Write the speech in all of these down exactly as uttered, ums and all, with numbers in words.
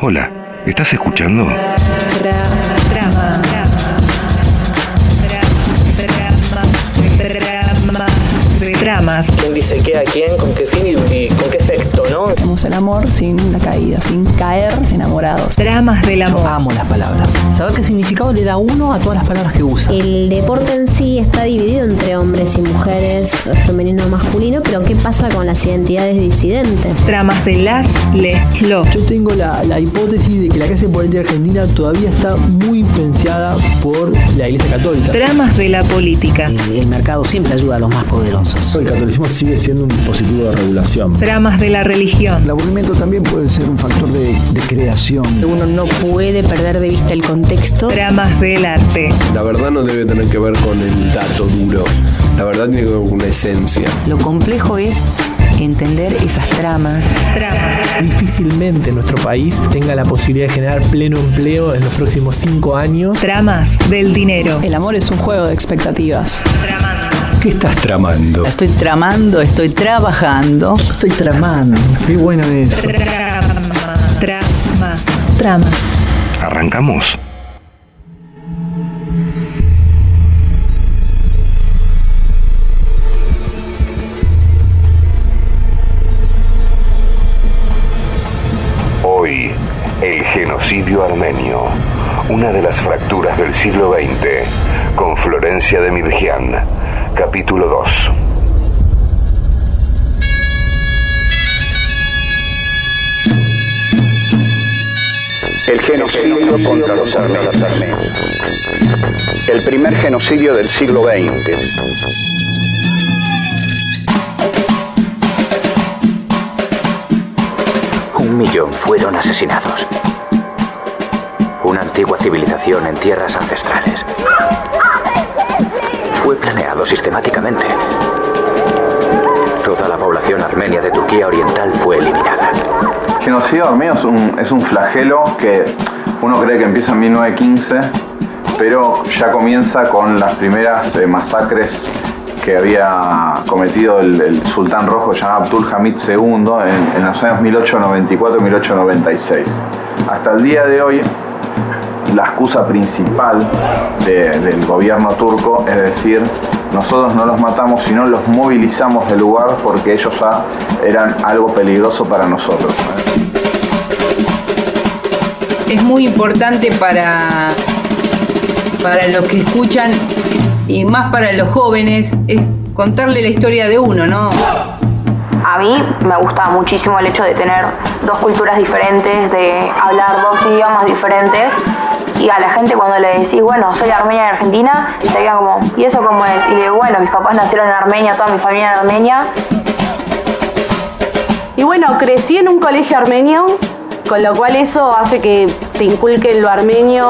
Hola, ¿estás escuchando? Trama. Tramas. ¿Quién dice qué a quién? ¿Con qué fin y, y con qué efecto, no? Tenemos el amor sin la caída, sin caer enamorados. Tramas del amor. Yo amo las palabras. Saber qué significado le da uno a todas las palabras que usa. El deporte en sí está dividido entre hombres y mujeres, femenino o masculino, pero ¿qué pasa con las identidades disidentes? Tramas de las, les, los. Yo tengo la, la hipótesis de que la clase política argentina todavía está muy influenciada por la Iglesia Católica. Tramas de la política. El, el mercado siempre ayuda a los más poderosos. El catolicismo sigue siendo un dispositivo de regulación. Tramas de la religión. El aburrimiento también puede ser un factor de, de creación. Uno no puede perder de vista el contexto. Tramas del arte. La verdad no debe tener que ver con el dato duro. La verdad tiene que ver con una esencia. Lo complejo es entender esas tramas. Tramas. Difícilmente nuestro país tenga la posibilidad de generar pleno empleo en los próximos cinco años. Tramas del dinero. El amor es un juego de expectativas. Tramando. ¿Qué estás tramando? Estoy tramando, estoy trabajando. Estoy tramando. Qué bueno eso. Trama. Trama. Tramas. ¿Arrancamos? Hoy, el genocidio armenio, una de las fracturas del siglo veinte, con Florencia de Midjian, capítulo dos. El genocidio contra los armenios. El primer genocidio del siglo veinte. Un millón fueron asesinados. Una antigua civilización en tierras ancestrales. Fue planeado sistemáticamente. Toda la población armenia de Turquía Oriental fue eliminada. El genocidio armenio es un, es un flagelo que uno cree que empieza en mil novecientos quince, pero ya comienza con las primeras eh, masacres que había cometido el, el sultán rojo llamado Abdülhamid segundo en, en los años mil ochocientos noventa y cuatro y mil ochocientos noventa y seis. Hasta el día de hoy, la excusa principal de, del gobierno turco es decir, nosotros no los matamos, sino los movilizamos del lugar porque ellos ya eran algo peligroso para nosotros. Es muy importante para, para los que escuchan y más para los jóvenes, es contarle la historia de uno, ¿no? A mí me gusta muchísimo el hecho de tener dos culturas diferentes, de hablar dos idiomas diferentes. Y a la gente cuando le decís, bueno, soy armenia en Argentina, te quedan como, ¿y eso cómo es? Y le digo, bueno, mis papás nacieron en Armenia, toda mi familia en Armenia. Y bueno, crecí en un colegio armenio, con lo cual eso hace que te inculquen lo armenio.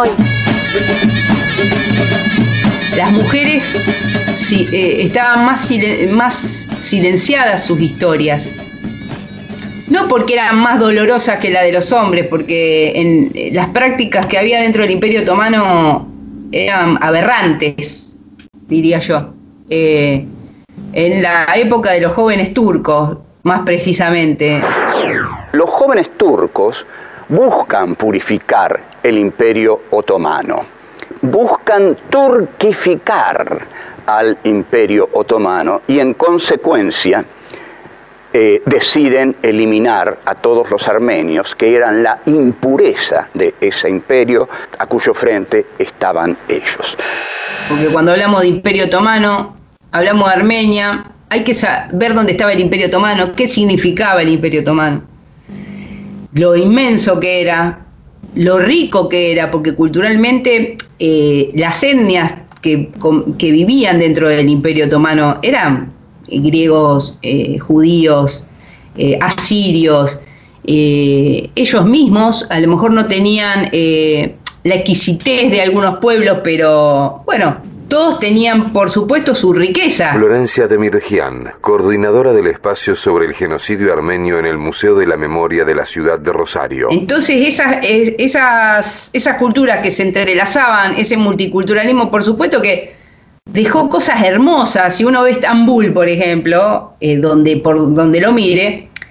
Las mujeres sí, eh, estaban más, silen- más silenciadas sus historias. No porque eran más dolorosas que la de los hombres, porque en las prácticas que había dentro del Imperio Otomano eran aberrantes, diría yo. Eh, en la época de los jóvenes turcos, más precisamente. Los jóvenes turcos buscan purificar el Imperio Otomano. Buscan turquificar al Imperio Otomano y en consecuencia Eh, deciden eliminar a todos los armenios que eran la impureza de ese imperio a cuyo frente estaban ellos. Porque cuando hablamos de Imperio Otomano, hablamos de Armenia, hay que saber dónde estaba el Imperio Otomano, qué significaba el Imperio Otomano, lo inmenso que era, lo rico que era, porque culturalmente eh, las etnias que, que vivían dentro del Imperio Otomano eran griegos, eh, judíos, eh, asirios, eh, ellos mismos a lo mejor no tenían eh, la exquisitez de algunos pueblos, pero bueno, todos tenían por supuesto su riqueza. Florencia de Midjian, coordinadora del espacio sobre el genocidio armenio en el Museo de la Memoria de la ciudad de Rosario. Entonces esas, esas, esas culturas que se entrelazaban, ese multiculturalismo, por supuesto que dejó cosas hermosas. Si uno ve Estambul, por ejemplo, eh, donde, por donde lo mire,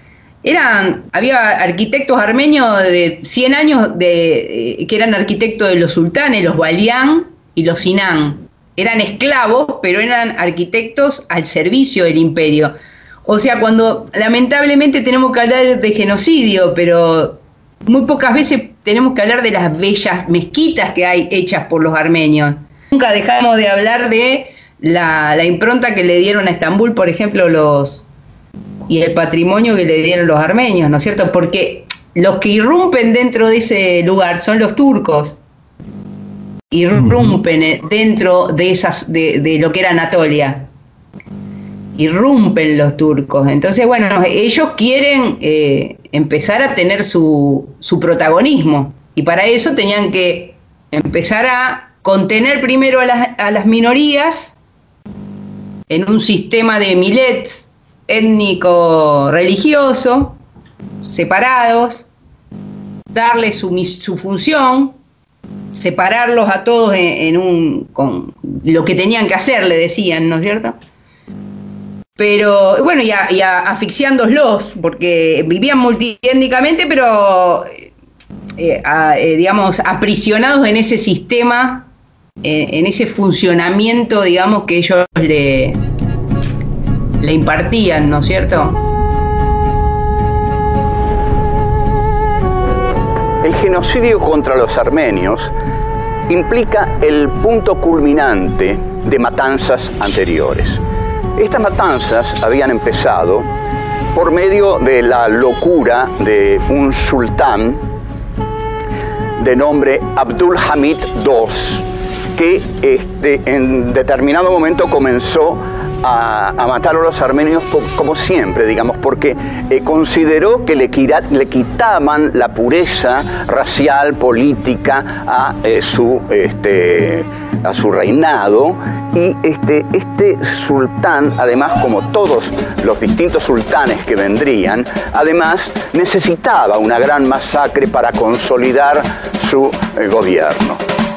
Eran, había arquitectos armenios de cien años de, eh, que eran arquitectos de los sultanes, los Balián y los Sinan. Eran esclavos, pero eran arquitectos al servicio del imperio. O sea, cuando lamentablemente tenemos que hablar de genocidio, pero muy pocas veces tenemos que hablar de las bellas mezquitas que hay hechas por los armenios. Nunca dejamos de hablar de la, la impronta que le dieron a Estambul, por ejemplo, los y el patrimonio que le dieron los armenios, ¿no es cierto? Porque los que irrumpen dentro de ese lugar son los turcos. Irrumpen dentro de esas de, de lo que era Anatolia. Irrumpen los turcos. Entonces, bueno, ellos quieren eh, empezar a tener su, su protagonismo. Y para eso tenían que empezar a contener primero a las, a las minorías en un sistema de milets étnico-religioso, separados, darles su, su función, separarlos a todos en, en un con lo que tenían que hacer, le decían, ¿no es cierto? Pero, bueno, y, a, y a, asfixiándolos, porque vivían multiétnicamente, pero, eh, a, eh, digamos, aprisionados en ese sistema, eh, en ese funcionamiento, digamos, que ellos le... le impartían, ¿no es cierto? El genocidio contra los armenios implica el punto culminante de matanzas anteriores. Estas matanzas habían empezado por medio de la locura de un sultán de nombre Abdul Hamid segundo, que este, en determinado momento comenzó A, a matar a los armenios como siempre, digamos, porque eh, consideró que le, le quitaban la pureza racial, política a, eh, su, este, a su reinado, y este, este sultán, además, como todos los distintos sultanes que vendrían, además necesitaba una gran masacre para consolidar su eh, gobierno.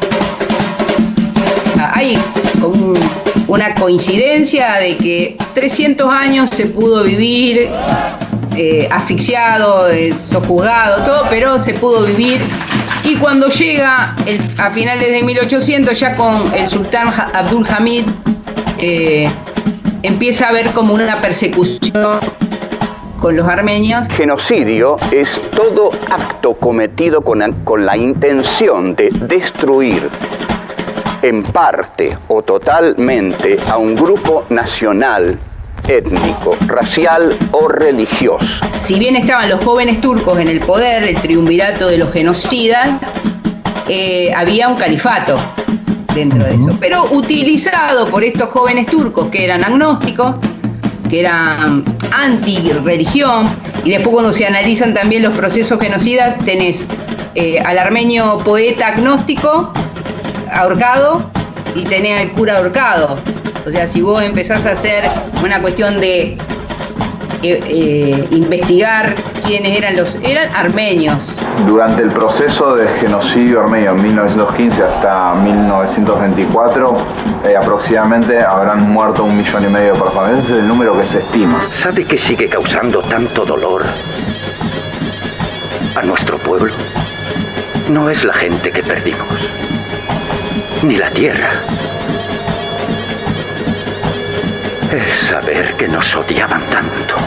Hay como un... una coincidencia de que trescientos años se pudo vivir eh, asfixiado, eh, sojuzgado, todo, pero se pudo vivir. Y cuando llega el, a finales de mil ochocientos, ya con el sultán Abdul Hamid, eh, empieza a haber como una persecución con los armenios. Genocidio es todo acto cometido con, con la intención de destruir en parte o totalmente a un grupo nacional, étnico, racial o religioso. Si bien estaban los jóvenes turcos en el poder, el triunvirato de los genocidas, eh, había un califato dentro de eso, pero utilizado por estos jóvenes turcos que eran agnósticos, que eran anti-religión, y después cuando se analizan también los procesos genocidas, tenés eh, al armenio poeta agnóstico ahorcado y tenés al cura ahorcado. O sea, si vos empezás a hacer una cuestión de eh, eh, investigar quiénes eran los... eran armenios. Durante el proceso de genocidio armenio en mil novecientos quince hasta mil novecientos veinticuatro, eh, aproximadamente habrán muerto un millón y medio de personas. Ese es el número que se estima. ¿Sabe qué sigue causando tanto dolor a nuestro pueblo? No es la gente que perdimos, ni la tierra. Es saber que nos odiaban tanto.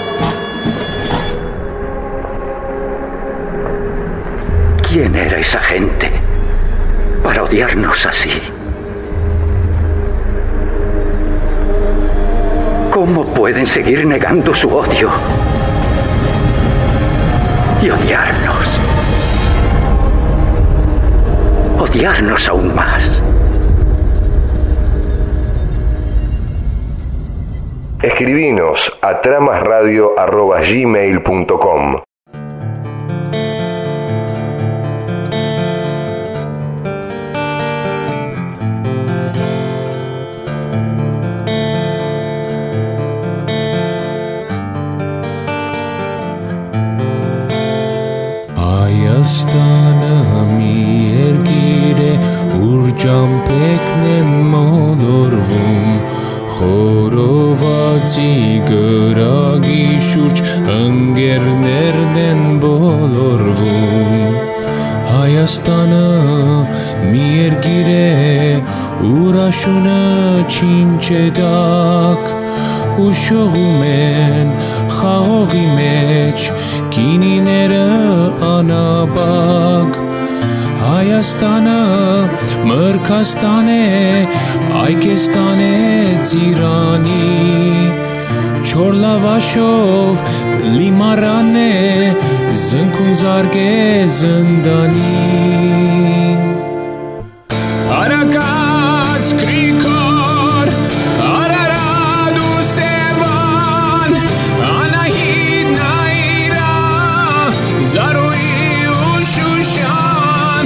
¿Quién era esa gente para odiarnos así? ¿Cómo pueden seguir negando su odio y odiarnos? Odiarnos aún más. Escribinos a tramasradio arroba gmail punto com. Հայաստանը մի երկիր է, ուր ճամփեքն է մոլորվում, խորովածի գրագի շուրջ ընկերներն բոլորվում Հայաստանը մի երկիր է ուրաշունը չինչեդակ Ուշողում են խաղողի մեջ կինիները անաբակ Հայաստանը մրգաստան է, այգեստան է ծիրանի Չոր լավաշով լիմարան է, զնքում զարգ է զնդանի Արակած Գրիգոր, Արարատ ու Սևան, Անահիտ Նաիրա, Զարուհի ու Շուշան,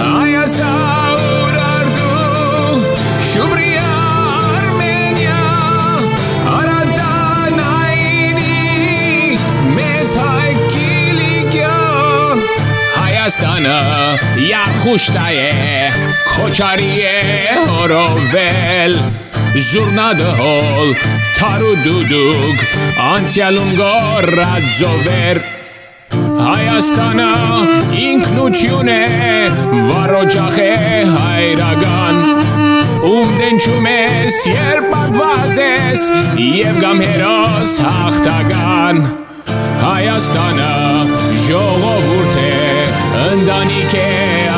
Այազաուր Արդու, Շուբրիա Արմենիա, Արադա Նաիրի, մեզ հայ Կիլիկյա Հայաստանը Յախուշտա է Քոչարի է հորովել Զուրնադհոլ թարու դուդուկ Անցյալում գորածովեր Հայաստանը ինքնություն է Վարոջախ է հայրական Ում դենչում ես երբ պատված ես Եվ գամ հերոս հաղթական Հայաստանը ժողովուրդ է Ընտանիք է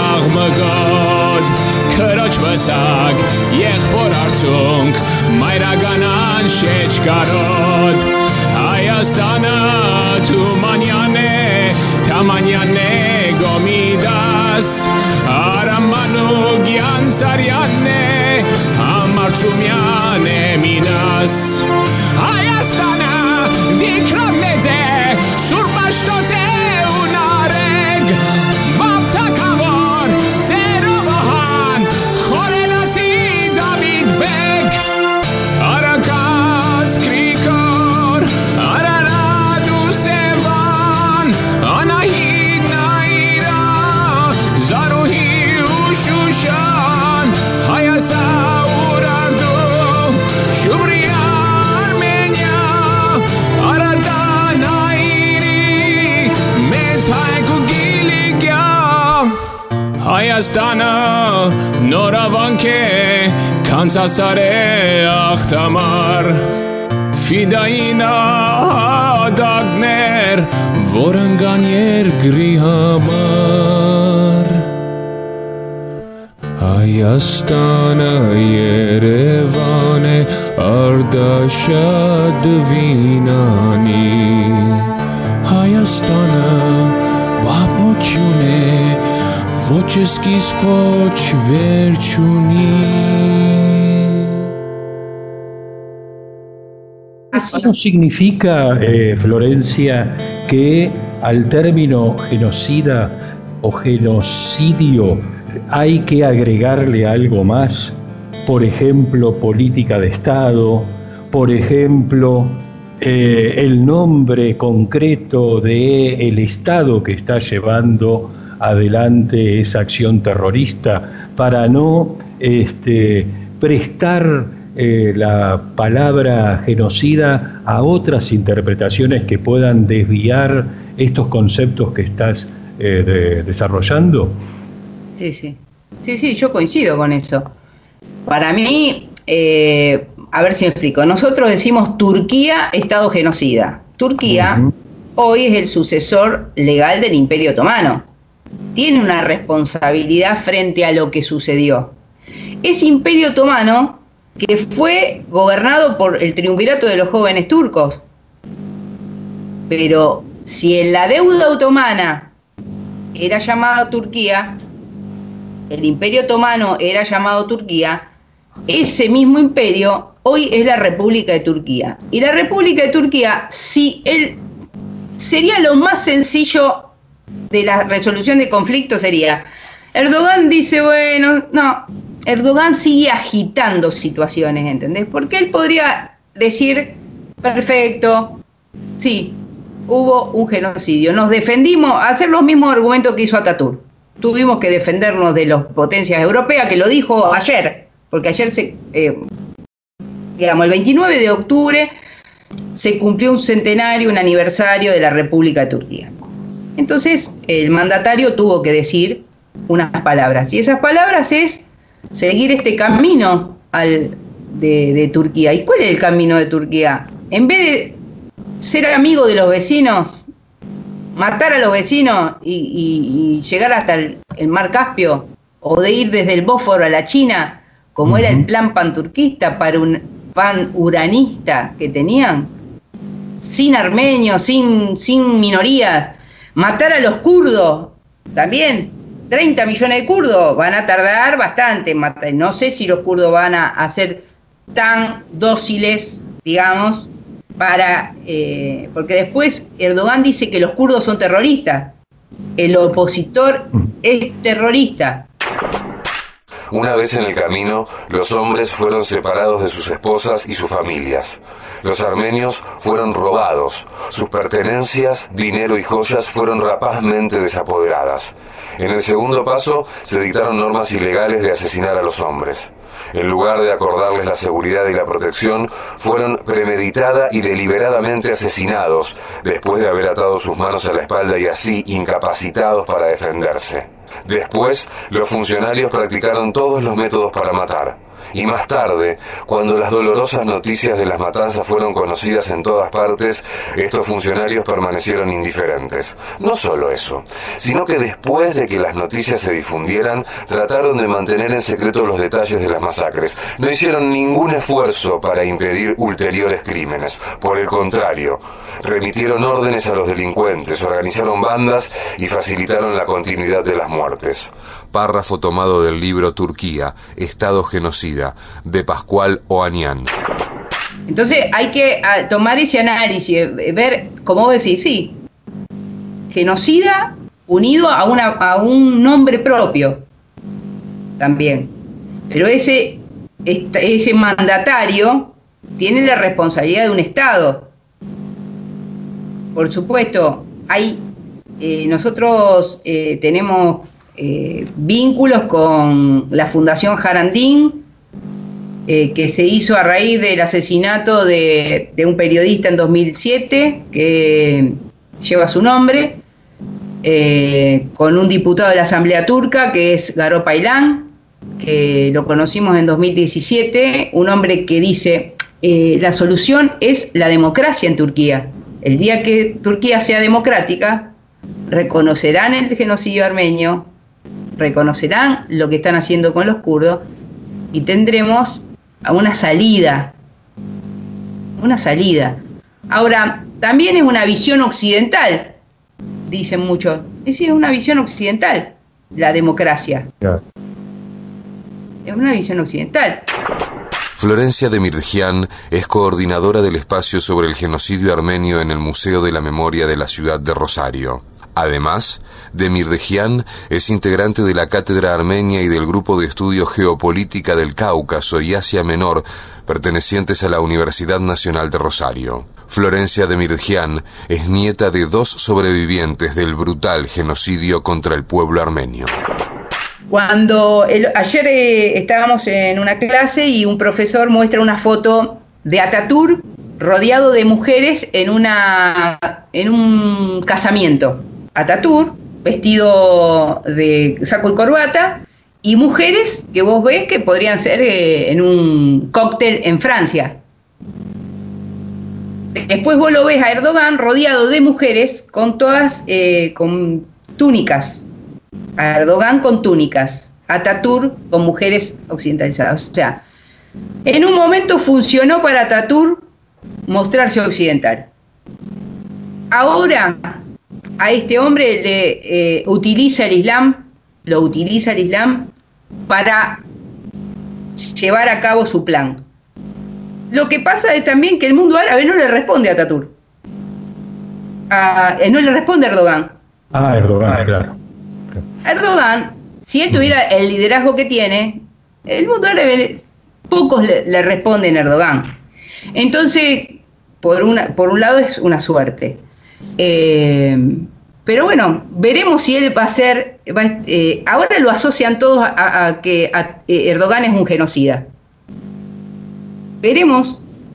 աղմգոտ Քրոջ վսակ, եղբոր արցունք Մայրականան շեջ կարոտ Հայաստանը Թումանյան է Թամանյան է Գոմիդաս Արամանուգյան Սարյան է Համարցումյան է Մինաս Հայաստանը դիքրոն մեծ է Սուրբ աշտոց է ունարեգ Բաբթակավոր ձերովահան Խորենացի Դավիթ բեգ Արակած Գրիգոր Արարատ ու Սևան Անահիտ Նաիրա Զարուհի ու Շուշան Հայազաուր Արդու Շուբրիա Արմենիա Արադա Նաիրի մեզ հայք ու Կիլիկյա Հայաստանը նորավանք է Կանցասար է աղթամար Ֆիդային ադագներ Որ ընկան երկրի համար Հայաստանը Երևան է Արդաշատ վինանի Հայաստանը բաբություն է Ոչ սկիզբ ոչ վերջ ունի Eso no significa, eh, Florencia, que al término genocida o genocidio hay que agregarle algo más, por ejemplo, política de Estado, por ejemplo, eh, el nombre concreto del Estado que está llevando adelante esa acción terrorista, para no este, prestar eh, la palabra genocida a otras interpretaciones que puedan desviar estos conceptos que estás eh, de, desarrollando? Sí, sí. Sí, sí, yo coincido con eso. Para mí, eh, a ver si me explico. Nosotros decimos Turquía, Estado genocida. Turquía uh-huh. hoy es el sucesor legal del Imperio Otomano. Tiene una responsabilidad frente a lo que sucedió. Ese Imperio Otomano que fue gobernado por el triunvirato de los jóvenes turcos. Pero si en la deuda otomana era llamada Turquía, el Imperio Otomano era llamado Turquía, ese mismo imperio hoy es la República de Turquía. Y la República de Turquía, si él sería lo más sencillo de la resolución de conflictos, sería, Erdogan dice, bueno, no, Erdogan sigue agitando situaciones, ¿entendés? Porque él podría decir, perfecto, sí, hubo un genocidio, nos defendimos, hacer los mismos argumentos que hizo Ataturk. Tuvimos que defendernos de las potencias europeas, que lo dijo ayer, porque ayer, se, eh, digamos, el veintinueve de octubre se cumplió un centenario, un aniversario de la República de Turquía. Entonces el mandatario tuvo que decir unas palabras, y esas palabras es seguir este camino al, de, de Turquía. ¿Y cuál es el camino de Turquía? En vez de ser amigo de los vecinos, matar a los vecinos y, y, y llegar hasta el, el mar Caspio, o de ir desde el Bósforo a la China, como uh-huh. era el plan panturquista, para un pan-uranista que tenían, sin armenios, sin, sin minorías, matar a los kurdos, también, treinta millones de kurdos, van a tardar bastante en matar. No sé si los kurdos van a, a ser tan dóciles, digamos, para eh, porque después Erdogan dice que los kurdos son terroristas, el opositor es terrorista. Una vez en el camino, los hombres fueron separados de sus esposas y sus familias. Los armenios fueron robados, sus pertenencias, dinero y joyas fueron rapazmente desapoderadas. En el segundo paso, se dictaron normas ilegales de asesinar a los hombres. En lugar de acordarles la seguridad y la protección, fueron premeditada y deliberadamente asesinados, después de haber atado sus manos a la espalda y así incapacitados para defenderse. Después, los funcionarios practicaron todos los métodos para matar. Y más tarde, cuando las dolorosas noticias de las matanzas fueron conocidas en todas partes, estos funcionarios permanecieron indiferentes. No solo eso, sino que después de que las noticias se difundieran, trataron de mantener en secreto los detalles de las masacres. No hicieron ningún esfuerzo para impedir ulteriores crímenes. Por el contrario, remitieron órdenes a los delincuentes, organizaron bandas y facilitaron la continuidad de las muertes. Párrafo tomado del libro Turquía, Estado Genocida, de Pascual Oanian. Entonces hay que a, tomar ese análisis, ver, como vos decís, sí, genocida unido a, una, a un nombre propio también. Pero ese, ese mandatario tiene la responsabilidad de un Estado. Por supuesto, hay eh, nosotros eh, tenemos eh, vínculos con la Fundación Jarandín, Eh, que se hizo a raíz del asesinato de, de un periodista en dos mil siete, que lleva su nombre, eh, con un diputado de la Asamblea Turca, que es Garo Paylan, que lo conocimos en dos mil diecisiete, un hombre que dice, eh, la solución es la democracia en Turquía. El día que Turquía sea democrática, reconocerán el genocidio armenio, reconocerán lo que están haciendo con los kurdos, y tendremos a una salida, una salida. Ahora, también es una visión occidental, dicen muchos. Es decir, es una visión occidental, la democracia. Yeah. Es una visión occidental. Florencia Demirjian es coordinadora del espacio sobre el genocidio armenio en el Museo de la Memoria de la ciudad de Rosario. Además, Demirjian es integrante de la Cátedra Armenia y del Grupo de Estudio Geopolítica del Cáucaso y Asia Menor, pertenecientes a la Universidad Nacional de Rosario. Florencia Demirjian es nieta de dos sobrevivientes del brutal genocidio contra el pueblo armenio. Cuando el, ayer eh, estábamos en una clase y un profesor muestra una foto de Atatürk rodeado de mujeres en, una, en un casamiento. Atatürk, vestido de saco y corbata, y mujeres que vos ves que podrían ser eh, en un cóctel en Francia. Después vos lo ves a Erdogan rodeado de mujeres con todas, eh, con túnicas. A Erdogan con túnicas, Atatürk con mujeres occidentalizadas. O sea, en un momento funcionó para Atatürk mostrarse occidental. Ahora a este hombre le eh, utiliza el Islam, lo utiliza el Islam para llevar a cabo su plan. Lo que pasa es también que el mundo árabe no le responde a Atatürk. A, eh, no le responde a Erdogan. Ah, Erdogan, claro. Erdogan, si él tuviera el liderazgo que tiene, el mundo árabe, pocos le, le responden a Erdogan. Entonces, por, una, por un lado es una suerte. Eh, pero bueno, veremos si él va a ser... Va, eh, ahora lo asocian todos a, a, a que a, eh, Erdogan es un genocida. Veremos,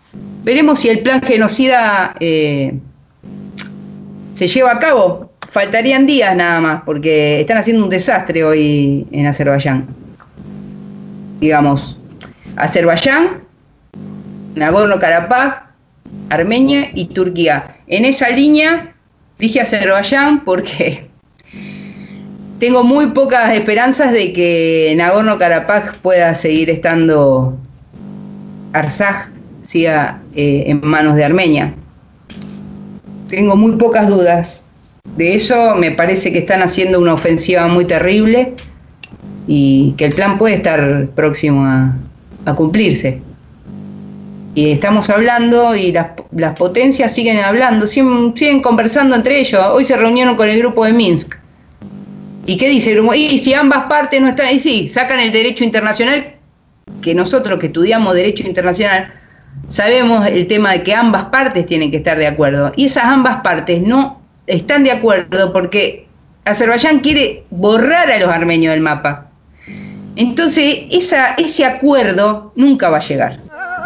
veremos si el plan genocida eh, se lleva a cabo. Faltarían días nada más, porque están haciendo un desastre hoy en Azerbaiyán. Digamos, Azerbaiyán, Nagorno-Karabaj, Armenia y Turquía. En esa línea dije Azerbaiyán porque tengo muy pocas esperanzas de que Nagorno-Karabaj pueda seguir estando, Artsaj siga eh, en manos de Armenia. Tengo muy pocas dudas de eso. Me parece que están haciendo una ofensiva muy terrible y que el plan puede estar próximo a, a cumplirse. Y estamos hablando y las, las potencias siguen hablando, siguen, siguen conversando entre ellos. Hoy se reunieron con el grupo de Minsk. ¿Y qué dice el grupo? Y si ambas partes no están, y sí, sacan el derecho internacional, que nosotros que estudiamos derecho internacional sabemos el tema de que ambas partes tienen que estar de acuerdo. Y esas ambas partes no están de acuerdo porque Azerbaiyán quiere borrar a los armenios del mapa. Entonces esa, ese acuerdo nunca va a llegar.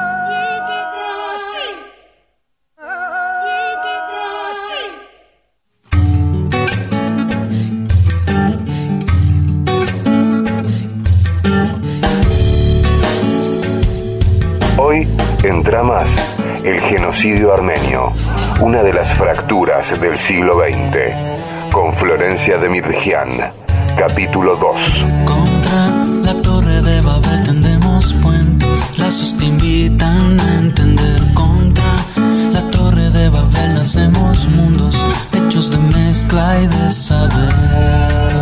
Hoy, en Tramas, el genocidio armenio, una de las fracturas del siglo veinte, con Florencia Demirjian, capítulo dos. Contra la torre de Babel tendemos puentes, lazos que invitan a entender. Contra la torre de Babel nacemos mundos, hechos de mezcla y de saber.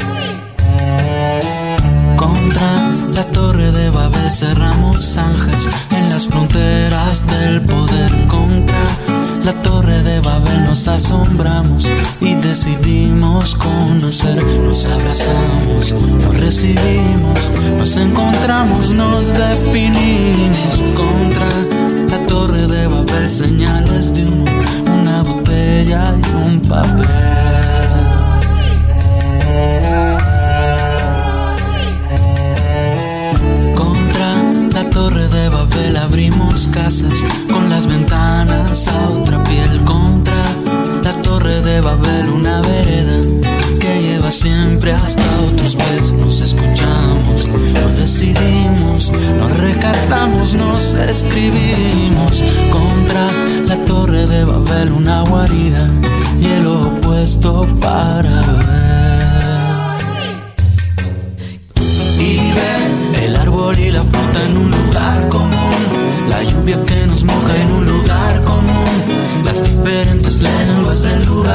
Contra la torre de Babel cerramos zanjas en las fronteras del poder. Contra la torre de Babel nos asombramos y decidimos conocer. Nos abrazamos, nos recibimos, nos encontramos, nos definimos. Contra la torre de Babel señales de humo, una botella y un papel. La torre de Babel abrimos casas con las ventanas a otra piel. Contra la torre de Babel una vereda que lleva siempre hasta otros pies. Nos escuchamos, nos decidimos, nos recatamos, nos escribimos. Contra la torre de Babel una guarida y el opuesto para ver. Y ver el árbol y la fruta en un lugar común, la lluvia que nos moja en un lugar común, las diferentes lenguas del lugar.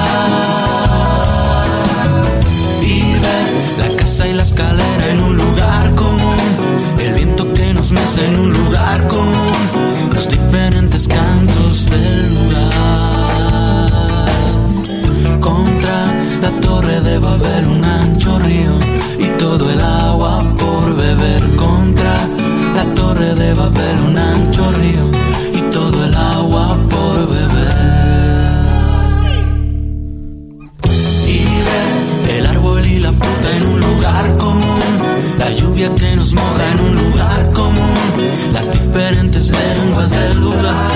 Y ver la casa y la escalera en un lugar común, el viento que nos mece en un lugar común, los diferentes cantos del lugar. Contra la torre de Babel un ancho río y todo el agua por beber. Contra la torre de Babel un ancho río y todo el agua por beber. Y ver el árbol y la fruta en un lugar común, la lluvia que nos moja en un lugar común, las diferentes lenguas del lugar.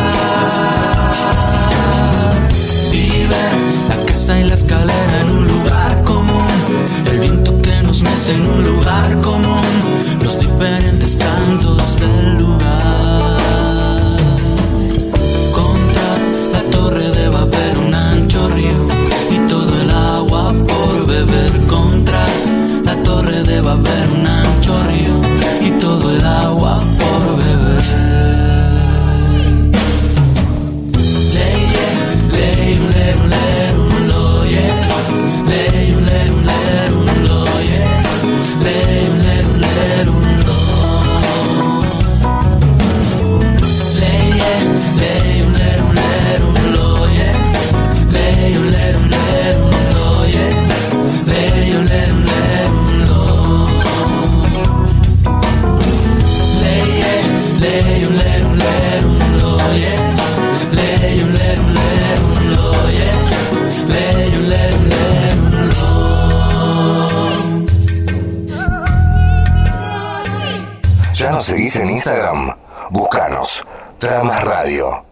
Y ver la casa y la escalera en un lugar común, el viento que nos mece en un lugar común, los diferentes cantos del lugar. Contra la torre de Babel un ancho río y todo el agua por beber. Contra la torre de Babel un ancho río y todo el agua por beber. Leye, leye, leye, leye, un loye, leye, leye, leye, un loye, leye, leye, leye, un lo. Leye, leye, leye, leye, un loye, leye, leye, leye, un loye, leye, leye, leye, un lo. Leye, leye, leye, leye, un loye, leye, leye, leye, un loye, leye, leye, leye, un lo. ¿Ya nos seguís en Instagram? Búscanos. Tramas Radio.